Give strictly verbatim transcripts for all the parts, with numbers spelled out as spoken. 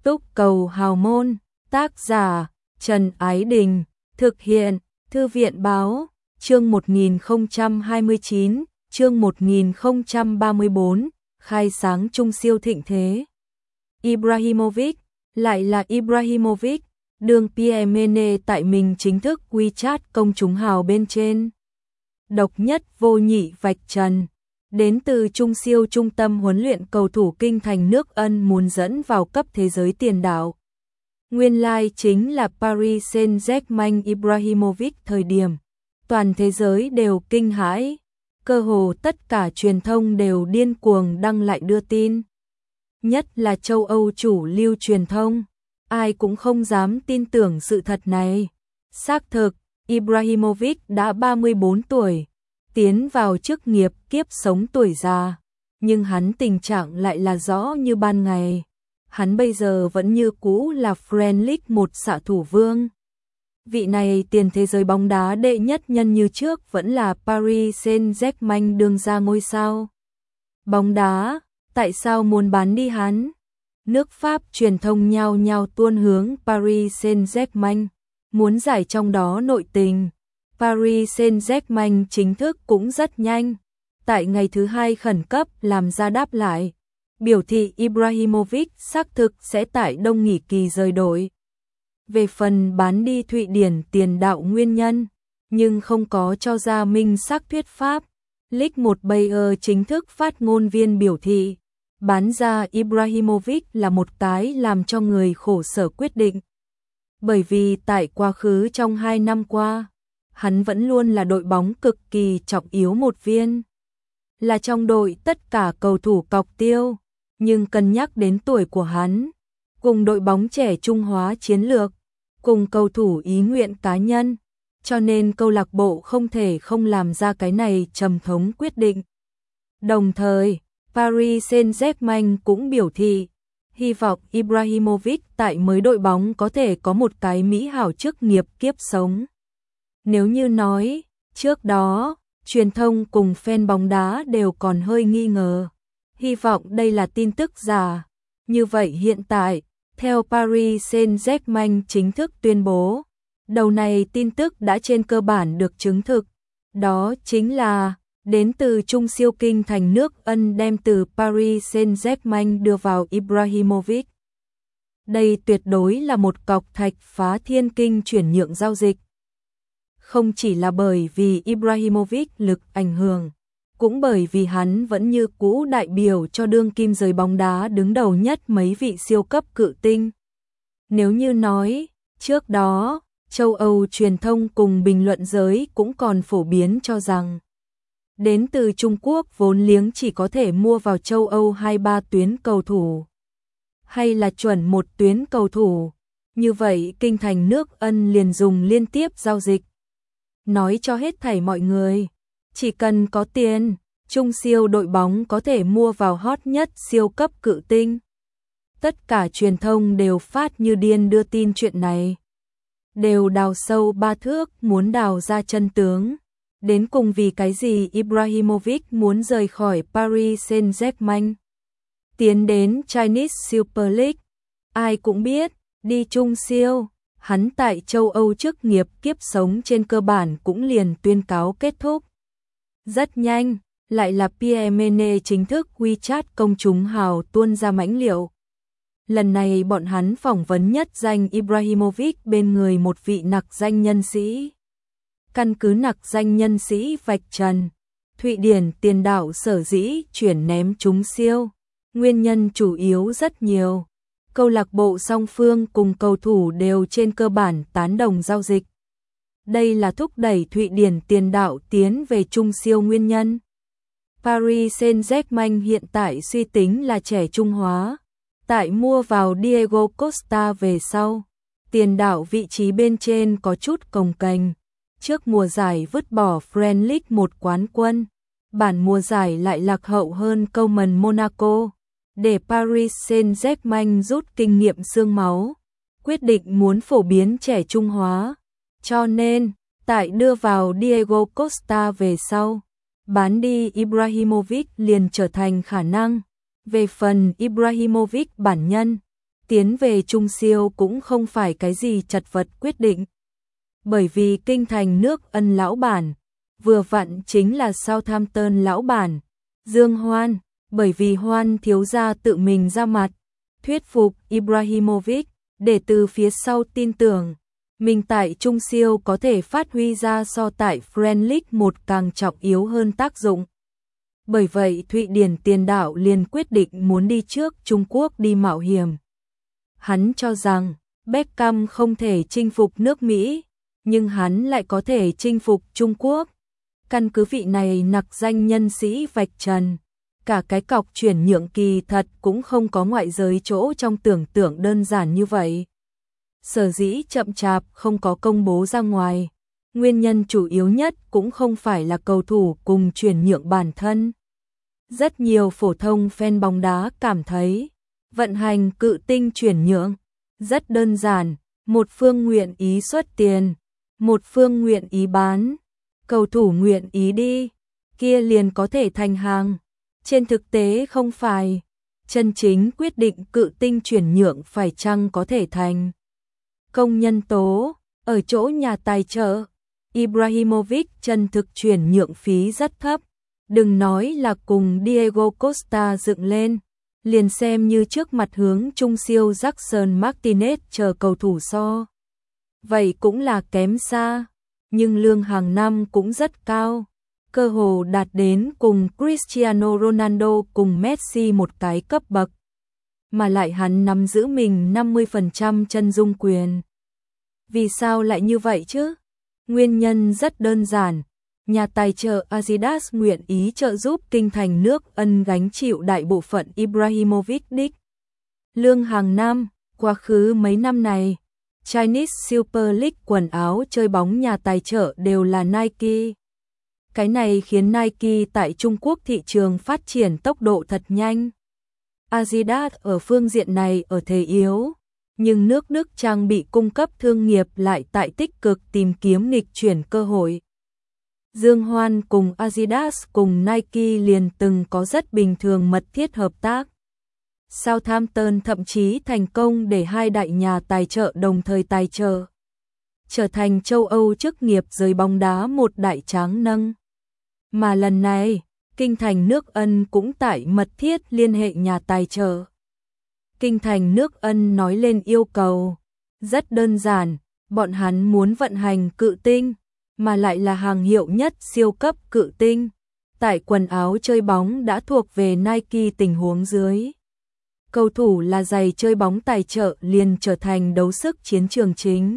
Túc cầu hào môn, tác giả Trần Ái Đình, thực hiện Thư viện Báo, chương một nghìn không trăm hai mươi chín, chương một nghìn không trăm ba mươi tư, khai sáng trung siêu thịnh thế. Ibrahimovic, lại là Ibrahimovic, đường Pierre Mene tại mình chính thức WeChat công chúng hào bên trên. Độc nhất vô nhị vạch trần. Đến từ trung siêu trung tâm huấn luyện cầu thủ kinh thành nước Ân muốn dẫn vào cấp thế giới tiền đạo. Nguyên lai chính là Paris Saint-Germain. Ibrahimovic thời điểm toàn thế giới đều kinh hãi, cơ hồ tất cả truyền thông đều điên cuồng đăng lại đưa tin. Nhất là châu Âu chủ lưu truyền thông, ai cũng không dám tin tưởng sự thật này. Xác thực, Ibrahimovic đã ba mươi tư tuổi, tiến vào chức nghiệp kiếp sống tuổi già, nhưng hắn tình trạng lại là rõ như ban ngày. Hắn bây giờ vẫn như cũ là Premier League một xạ thủ vương. Vị này tiền thế giới bóng đá đệ nhất nhân như trước vẫn là Paris Saint-Germain đương ra ngôi sao bóng đá, tại sao muốn bán đi hắn? Nước Pháp truyền thông nhao nhao tuôn hướng Paris Saint-Germain, muốn giải trong đó nội tình. Paris Saint-Germain chính thức cũng rất nhanh, tại ngày thứ hai khẩn cấp làm ra đáp lại, biểu thị Ibrahimovic xác thực sẽ tại đông nghỉ kỳ rời đội. Về phần bán đi Thụy Điển tiền đạo nguyên nhân, nhưng không có cho ra minh xác thuyết pháp. Ligue một Bayer chính thức phát ngôn viên biểu thị, bán ra Ibrahimovic là một cái làm cho người khổ sở quyết định. Bởi vì tại quá khứ trong hai năm qua, hắn vẫn luôn là đội bóng cực kỳ trọng yếu một viên. Là trong đội tất cả cầu thủ cọc tiêu, nhưng cân nhắc đến tuổi của hắn, cùng đội bóng trẻ trung hóa chiến lược, cùng cầu thủ ý nguyện cá nhân, cho nên câu lạc bộ không thể không làm ra cái này trầm thống quyết định. Đồng thời, Paris Saint-Germain cũng biểu thị, hy vọng Ibrahimovic tại mới đội bóng có thể có một cái mỹ hảo chức nghiệp kiếp sống. Nếu như nói, trước đó, truyền thông cùng fan bóng đá đều còn hơi nghi ngờ, hy vọng đây là tin tức giả. Như vậy hiện tại, theo Paris Saint-Germain chính thức tuyên bố, đầu này tin tức đã trên cơ bản được chứng thực. Đó chính là, đến từ trung siêu kinh thành nước Ân đem từ Paris Saint-Germain đưa vào Ibrahimovic. Đây tuyệt đối là một cọc thạch phá thiên kinh chuyển nhượng giao dịch. Không chỉ là bởi vì Ibrahimovic lực ảnh hưởng, cũng bởi vì hắn vẫn như cũ đại biểu cho đương kim giới bóng đá đứng đầu nhất mấy vị siêu cấp cự tinh. Nếu như nói, trước đó, châu Âu truyền thông cùng bình luận giới cũng còn phổ biến cho rằng, đến từ Trung Quốc vốn liếng chỉ có thể mua vào châu Âu hai ba tuyến cầu thủ, hay là chuẩn một tuyến cầu thủ, như vậy kinh thành nước Ân liền dùng liên tiếp giao dịch. Nói cho hết thảy mọi người, chỉ cần có tiền, trung siêu đội bóng có thể mua vào hot nhất siêu cấp cự tinh. Tất cả truyền thông đều phát như điên đưa tin chuyện này, đều đào sâu ba thước muốn đào ra chân tướng. Đến cùng vì cái gì Ibrahimovic muốn rời khỏi Paris Saint-Germain, tiến đến Chinese Super League. Ai cũng biết, đi trung siêu, hắn tại châu Âu chức nghiệp kiếp sống trên cơ bản cũng liền tuyên cáo kết thúc. Rất nhanh, lại là Pierre Mene chính thức WeChat công chúng hào tuôn ra mãnh liệu. Lần này bọn hắn phỏng vấn nhất danh Ibrahimovic bên người một vị nặc danh nhân sĩ. Căn cứ nặc danh nhân sĩ vạch trần, Thụy Điển tiền đạo sở dĩ chuyển ném trúng siêu, nguyên nhân chủ yếu rất nhiều. Câu lạc bộ song phương cùng cầu thủ đều trên cơ bản tán đồng giao dịch. Đây là thúc đẩy Thụy Điển tiền đạo tiến về trung siêu nguyên nhân. Paris Saint-Germain hiện tại suy tính là trẻ trung hóa. Tại mua vào Diego Costa về sau, tiền đạo vị trí bên trên có chút cồng kềnh. Trước mùa giải vứt bỏ Premier League một quán quân, bản mùa giải lại lạc hậu hơn Coleman Monaco. Để Paris Saint-Germain rút kinh nghiệm xương máu, quyết định muốn phổ biến trẻ trung hóa. Cho nên, tại đưa vào Diego Costa về sau, bán đi Ibrahimovic liền trở thành khả năng. Về phần Ibrahimovic bản nhân, tiến về Trung siêu cũng không phải cái gì chật vật quyết định. Bởi vì kinh thành nước Ân lão bản, vừa vặn chính là Southampton lão bản, Dương Hoan, bởi vì Hoan thiếu gia tự mình ra mặt, thuyết phục Ibrahimovic, để từ phía sau tin tưởng, mình tại Trung siêu có thể phát huy ra so tại Premier League một càng trọng yếu hơn tác dụng. Bởi vậy Thụy Điển tiền đạo liền quyết định muốn đi trước Trung Quốc đi mạo hiểm. Hắn cho rằng Beckham không thể chinh phục nước Mỹ, nhưng hắn lại có thể chinh phục Trung Quốc. Căn cứ vị này nặc danh nhân sĩ vạch trần, cả cái cọc chuyển nhượng kỳ thật cũng không có ngoại giới chỗ trong tưởng tượng đơn giản như vậy. Sở dĩ chậm chạp không có công bố ra ngoài, nguyên nhân chủ yếu nhất cũng không phải là cầu thủ cùng chuyển nhượng bản thân. Rất nhiều phổ thông fan bóng đá cảm thấy, vận hành cự tinh chuyển nhượng rất đơn giản, một phương nguyện ý xuất tiền, một phương nguyện ý bán, cầu thủ nguyện ý đi, kia liền có thể thành hàng. Trên thực tế không phải, chân chính quyết định cự tinh chuyển nhượng phải chăng có thể thành công nhân tố, ở chỗ nhà tài trợ. Ibrahimovic chân thực chuyển nhượng phí rất thấp, đừng nói là cùng Diego Costa dựng lên, liền xem như trước mặt hướng trung siêu Jackson Martinez chờ cầu thủ so. Vậy cũng là kém xa, nhưng lương hàng năm cũng rất cao, cơ hồ đạt đến cùng Cristiano Ronaldo cùng Messi một cái cấp bậc. Mà lại hắn nắm giữ mình năm mươi phần trăm chân dung quyền. Vì sao lại như vậy chứ? Nguyên nhân rất đơn giản, nhà tài trợ Adidas nguyện ý trợ giúp kinh thành nước Ân gánh chịu đại bộ phận Ibrahimovic đích. Lương hàng năm, quá khứ mấy năm này, Chinese Super League quần áo chơi bóng nhà tài trợ đều là Nike. Cái này khiến Nike tại Trung Quốc thị trường phát triển tốc độ thật nhanh. Adidas ở phương diện này ở thế yếu, nhưng nước Đức trang bị cung cấp thương nghiệp lại tại tích cực tìm kiếm nghịch chuyển cơ hội. Dương Hoan cùng Adidas cùng Nike liền từng có rất bình thường mật thiết hợp tác. Southampton thậm chí thành công để hai đại nhà tài trợ đồng thời tài trợ, trở thành châu Âu chức nghiệp giới bóng đá một đại tráng nâng. Mà lần này, kinh thành nước Ân cũng tại mật thiết liên hệ nhà tài trợ. Kinh thành nước Ân nói lên yêu cầu, rất đơn giản, bọn hắn muốn vận hành cự tinh, mà lại là hàng hiệu nhất siêu cấp cự tinh. Tại quần áo chơi bóng đã thuộc về Nike tình huống dưới. Cầu thủ là giày chơi bóng tài trợ liền trở thành đấu sức chiến trường chính.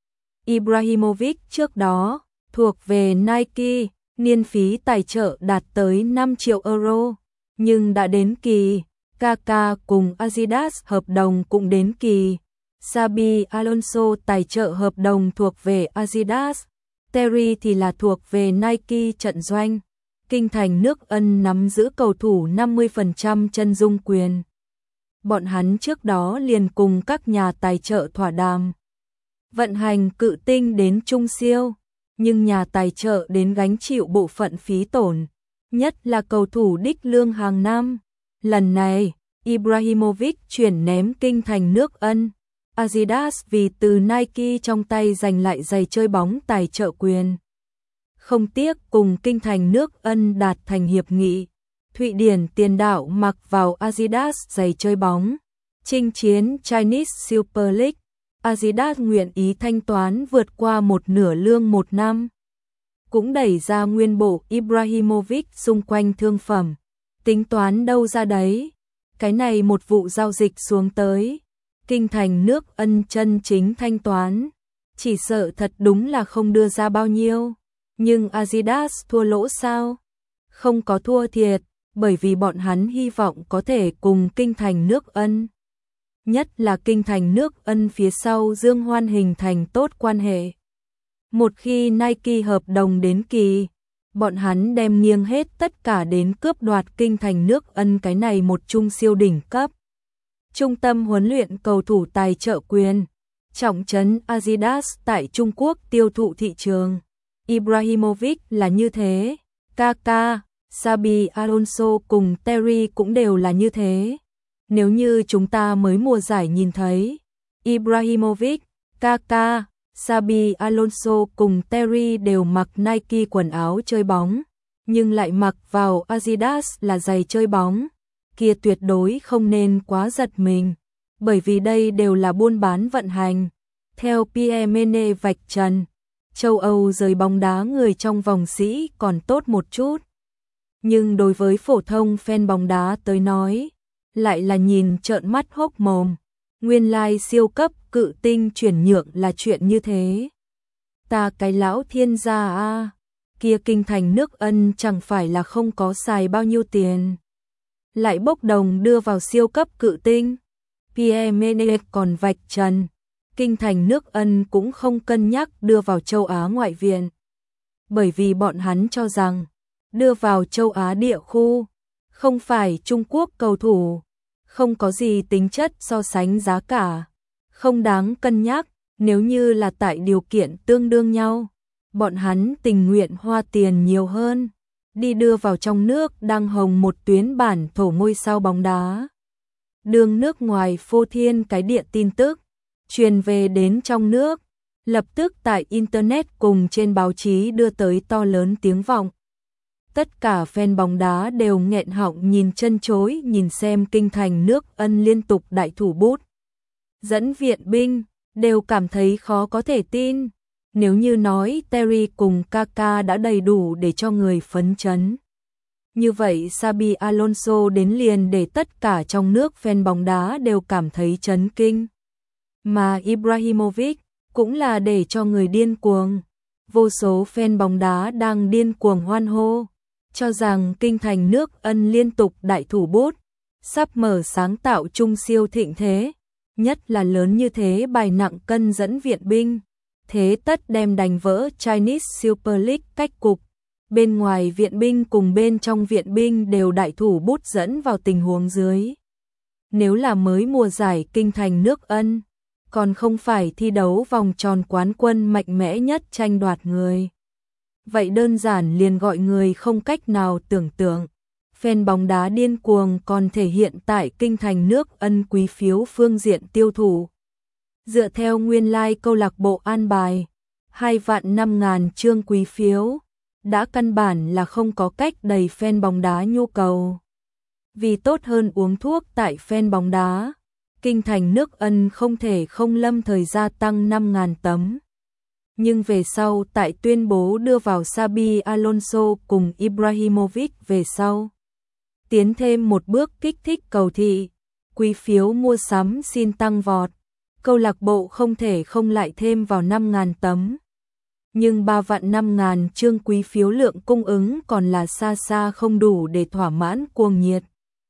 Ibrahimovic trước đó, thuộc về Nike, niên phí tài trợ đạt tới năm triệu euro, nhưng đã đến kỳ, Kaka cùng Adidas hợp đồng cũng đến kỳ. Xabi Alonso tài trợ hợp đồng thuộc về Adidas, Terry thì là thuộc về Nike trận doanh. Kinh thành nước Ân nắm giữ cầu thủ năm mươi phần trăm chân dung quyền. Bọn hắn trước đó liền cùng các nhà tài trợ thỏa đàm, vận hành cự tinh đến trung siêu, nhưng nhà tài trợ đến gánh chịu bộ phận phí tổn, nhất là cầu thủ đích lương hàng năm. Lần này, Ibrahimovic chuyển ném kinh thành nước Ân. Adidas vì từ Nike trong tay giành lại giày chơi bóng tài trợ quyền. Không tiếc cùng kinh thành nước Ân đạt thành hiệp nghị. Thụy Điển tiền đạo mặc vào Adidas giày chơi bóng, chinh chiến Chinese Super League. Adidas nguyện ý thanh toán vượt qua một nửa lương một năm. Cũng đẩy ra nguyên bộ Ibrahimovic xung quanh thương phẩm. Tính toán đâu ra đấy. Cái này một vụ giao dịch xuống tới. Kinh thành nước Ân chân chính thanh toán. Chỉ sợ thật đúng là không đưa ra bao nhiêu. Nhưng Adidas thua lỗ sao? Không có thua thiệt, bởi vì bọn hắn hy vọng có thể cùng kinh thành nước Ân. Nhất là kinh thành nước Ân phía sau Dương Hoan hình thành tốt quan hệ. Một khi Nike hợp đồng đến kỳ, bọn hắn đem nghiêng hết tất cả đến cướp đoạt kinh thành nước Ân cái này một trung siêu đỉnh cấp. Trung tâm huấn luyện cầu thủ tài trợ quyền, trọng trấn Adidas tại Trung Quốc tiêu thụ thị trường. Ibrahimovic là như thế, Kaka, Xabi Alonso cùng Terry cũng đều là như thế. Nếu như chúng ta mới mùa giải nhìn thấy Ibrahimovic, Kaká, Xabi Alonso cùng Terry đều mặc Nike quần áo chơi bóng, nhưng lại mặc vào Adidas là giày chơi bóng, kia tuyệt đối không nên quá giật mình, bởi vì đây đều là buôn bán vận hành. Theo Pierre Mene vạch trần, châu Âu giới bóng đá người trong vòng sĩ còn tốt một chút. Nhưng đối với phổ thông fan bóng đá tới nói, lại là nhìn trợn mắt hốc mồm. Nguyên lai siêu cấp cự tinh chuyển nhượng là chuyện như thế. Ta cái lão thiên gia a, kia kinh thành nước Ân chẳng phải là không có xài bao nhiêu tiền. Lại bốc đồng đưa vào siêu cấp cự tinh. Pierre Mene còn vạch trần, kinh thành nước Ân cũng không cân nhắc đưa vào châu Á ngoại viện. Bởi vì bọn hắn cho rằng, đưa vào châu Á địa khu, không phải Trung Quốc cầu thủ, không có gì tính chất so sánh giá cả, không đáng cân nhắc. Nếu như là tại điều kiện tương đương nhau, bọn hắn tình nguyện hoa tiền nhiều hơn, đi đưa vào trong nước đang hồng một tuyến bản thổ ngôi sao bóng đá. Đường nước ngoài phô thiên cái địa tin tức, truyền về đến trong nước, lập tức tại Internet cùng trên báo chí đưa tới to lớn tiếng vọng. Tất cả fan bóng đá đều nghẹn họng nhìn chân chối nhìn xem kinh thành nước Ân liên tục đại thủ bút dẫn viện binh, đều cảm thấy khó có thể tin. Nếu như nói Terry cùng Kaká đã đầy đủ để cho người phấn chấn, như vậy Xabi Alonso đến liền để tất cả trong nước fan bóng đá đều cảm thấy chấn kinh. Mà Ibrahimovic cũng là để cho người điên cuồng. Vô số fan bóng đá đang điên cuồng hoan hô, cho rằng kinh thành nước Ân liên tục đại thủ bút, sắp mở sáng tạo trung siêu thịnh thế, nhất là lớn như thế bài nặng cân dẫn viện binh, thế tất đem đánh vỡ Chinese Super League cách cục. Bên ngoài viện binh cùng bên trong viện binh đều đại thủ bút dẫn vào tình huống dưới. Nếu là mới mùa giải kinh thành nước Ân, còn không phải thi đấu vòng tròn quán quân mạnh mẽ nhất tranh đoạt người. Vậy đơn giản liền gọi người không cách nào tưởng tượng. Fan bóng đá điên cuồng còn thể hiện tại kinh thành nước Ân quý phiếu phương diện tiêu thụ. Dựa theo nguyên lai like câu lạc bộ an bài, hai vạn năm ngàn chương quý phiếu, đã căn bản là không có cách đầy fan bóng đá nhu cầu. Vì tốt hơn uống thuốc tại fan bóng đá, kinh thành nước Ân không thể không lâm thời gia tăng năm ngàn tấm. Nhưng về sau tại tuyên bố đưa vào Xabi Alonso cùng Ibrahimovic về sau, tiến thêm một bước kích thích cầu thị, quý phiếu mua sắm xin tăng vọt, câu lạc bộ không thể không lại thêm vào năm ngàn tấm. Nhưng ba vạn năm ngàn chương quý phiếu lượng cung ứng còn là xa xa không đủ để thỏa mãn cuồng nhiệt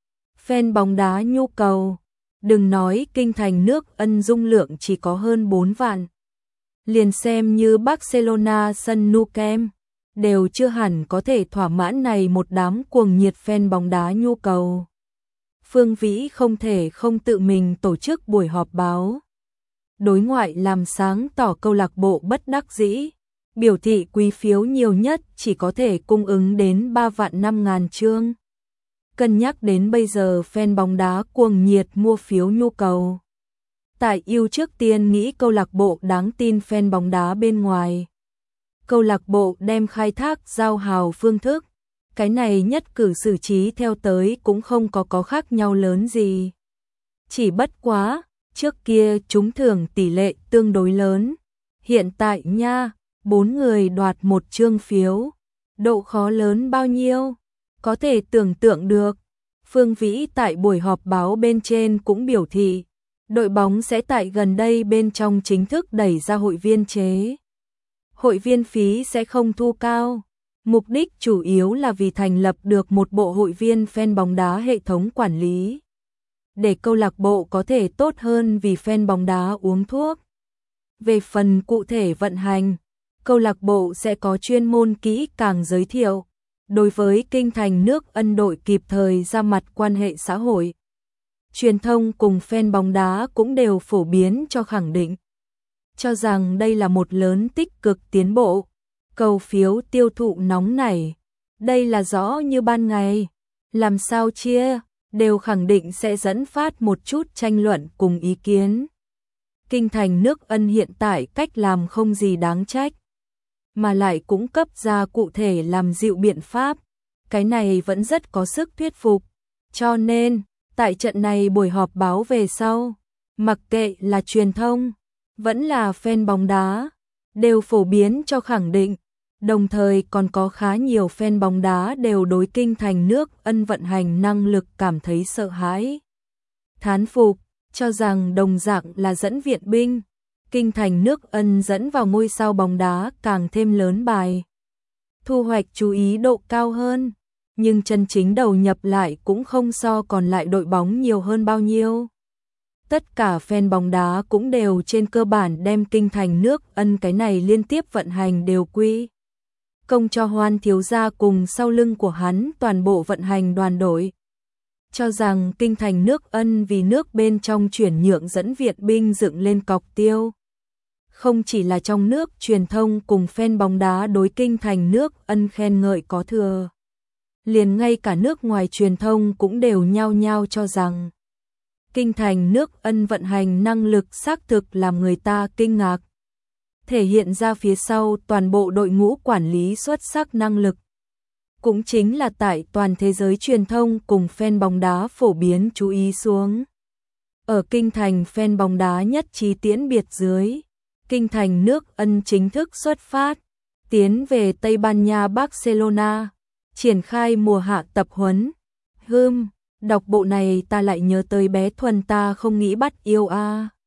fan bóng đá nhu cầu. Đừng nói kinh thành nước Ân dung lượng chỉ có hơn bốn vạn. Liền xem như Barcelona sân Nou Camp, đều chưa hẳn có thể thỏa mãn này một đám cuồng nhiệt fan bóng đá nhu cầu. Phương Vĩ không thể không tự mình tổ chức buổi họp báo đối ngoại làm sáng tỏ câu lạc bộ bất đắc dĩ, biểu thị quý phiếu nhiều nhất chỉ có thể cung ứng đến ba vạn năm ngàn chương. Cân nhắc đến bây giờ fan bóng đá cuồng nhiệt mua phiếu nhu cầu. Tại yêu trước tiên nghĩ câu lạc bộ đáng tin fan bóng đá bên ngoài. Câu lạc bộ đem khai thác giao hào phương thức. Cái này nhất cử xử trí theo tới cũng không có có khác nhau lớn gì. Chỉ bất quá, trước kia chúng thưởng tỷ lệ tương đối lớn. Hiện tại nha, bốn người đoạt một chương phiếu. Độ khó lớn bao nhiêu? Có thể tưởng tượng được. Phương Vĩ tại buổi họp báo bên trên cũng biểu thị, đội bóng sẽ tại gần đây bên trong chính thức đẩy ra hội viên chế. Hội viên phí sẽ không thu cao. Mục đích chủ yếu là vì thành lập được một bộ hội viên fan bóng đá hệ thống quản lý. Để câu lạc bộ có thể tốt hơn vì fan bóng đá uống thuốc. Về phần cụ thể vận hành, câu lạc bộ sẽ có chuyên môn kỹ càng giới thiệu. Đối với kinh thành nước Ân đội kịp thời ra mặt quan hệ xã hội. Truyền thông cùng fan bóng đá cũng đều phổ biến cho khẳng định. Cho rằng đây là một lớn tích cực tiến bộ. Cầu phiếu tiêu thụ nóng nảy. Đây là rõ như ban ngày. Làm sao chia? đều khẳng định sẽ dẫn phát một chút tranh luận cùng ý kiến. Kinh thành nước Ân hiện tại cách làm không gì đáng trách, mà lại cũng cấp ra cụ thể làm dịu biện pháp, cái này vẫn rất có sức thuyết phục. Cho nên, tại trận này buổi họp báo về sau, mặc kệ là truyền thông, vẫn là fan bóng đá, đều phổ biến cho khẳng định, đồng thời còn có khá nhiều fan bóng đá đều đối kinh thành nước Ân vận hành năng lực cảm thấy sợ hãi. Thán phục, cho rằng đồng dạng là dẫn viện binh, kinh thành nước Ân dẫn vào ngôi sao bóng đá càng thêm lớn bài. Thu hoạch chú ý độ cao hơn, nhưng chân chính đầu nhập lại cũng không so còn lại đội bóng nhiều hơn bao nhiêu. Tất cả fan bóng đá cũng đều trên cơ bản đem kinh thành nước Ân cái này liên tiếp vận hành đều quy công cho Hoan thiếu gia cùng sau lưng của hắn toàn bộ vận hành đoàn đội. Cho rằng kinh thành nước Ân vì nước bên trong chuyển nhượng dẫn viện binh dựng lên cọc tiêu. Không chỉ là trong nước truyền thông cùng fan bóng đá đối kinh thành nước Ân khen ngợi có thừa. Liền ngay cả nước ngoài truyền thông cũng đều nhao nhao cho rằng kinh thành nước Ân vận hành năng lực xác thực làm người ta kinh ngạc. Thể hiện ra phía sau toàn bộ đội ngũ quản lý xuất sắc năng lực. Cũng chính là tại toàn thế giới truyền thông cùng fan bóng đá phổ biến chú ý xuống. Ở kinh thành fan bóng đá nhất trí tiễn biệt dưới, kinh thành nước Ân chính thức xuất phát, tiến về Tây Ban Nha Barcelona, triển khai mùa hạ tập huấn. Hừm, đọc bộ này ta lại nhớ tới bé Thuần ta không nghĩ bắt yêu a.